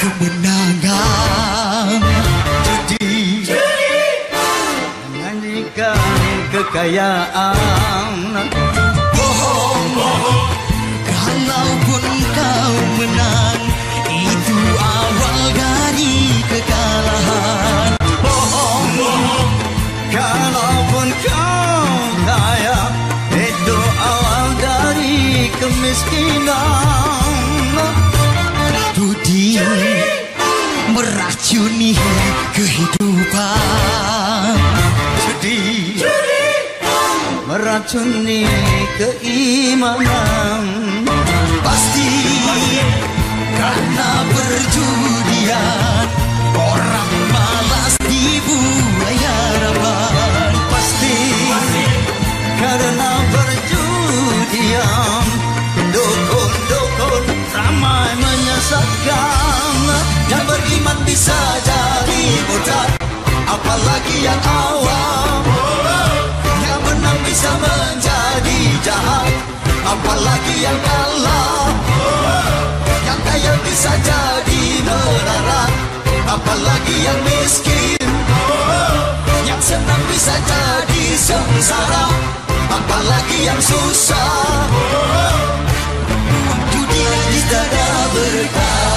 kemenangan. Judi menjanjikan kekayaan. Bohong, kalaupun kau menang, itu awal dari kekalahan. Bohong, kalaupun kau kaya, itu awal dari kemiskinan. Judi meracuni kehidupan. Judi meracuni keimanan. Pasti karena perjudian orang malas dibuai harapan. Pasti karena perjudian dukun-dukun ramai menyesatkan. Yang beriman bisa jadi murtad, apalagi yang awam. Yang menang bisa menjadi jahat, apalagi yang kalah. Yang kaya bisa jadi melarat, apalagi yang miskin. Yang senang bisa jadi sengsara, apalagi yang susah. Judi lagi tak ada berkah.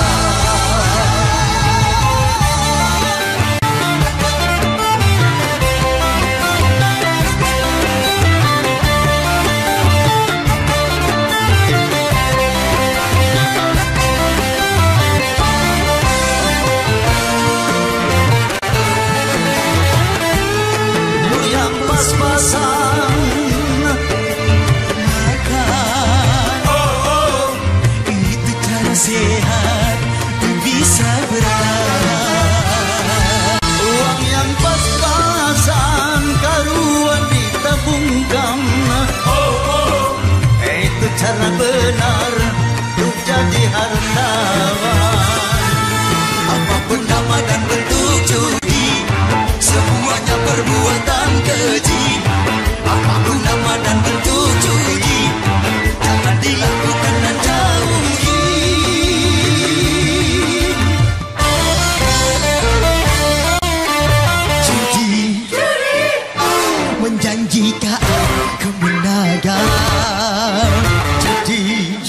Pas-pasan makan, itu cara sehat bisa bertahan. Uang yang pas-pasan karuan ditabungkan, itu cara benar untuk jadi hartawan. Apapun nama dan bentuk judi, semuanya perbuatan keji. Apapun nama dan bentuk judi, jangan dilakukan dan jauhi. Judi menjanjikan kemenangan. Judi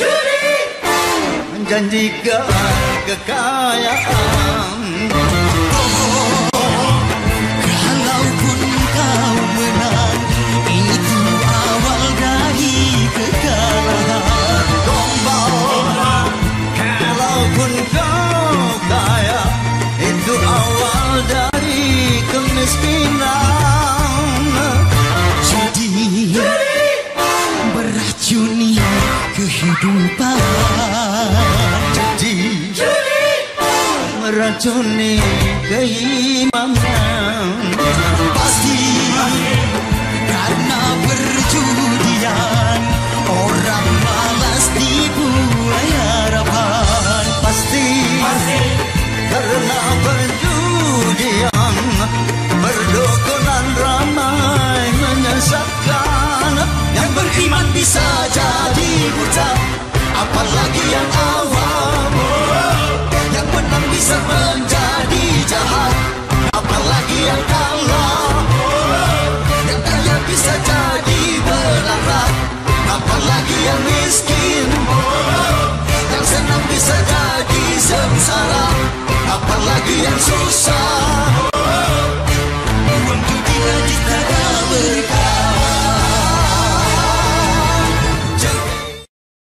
menjanjikan kekayaan. Kalaupun kau menang, itu awal dari kekalahan. Gombal, kalaupun kau kaya, itu awal dari kemiskinan. Judi meracuni kehidupan. Judi meracuni keimanan. Pasti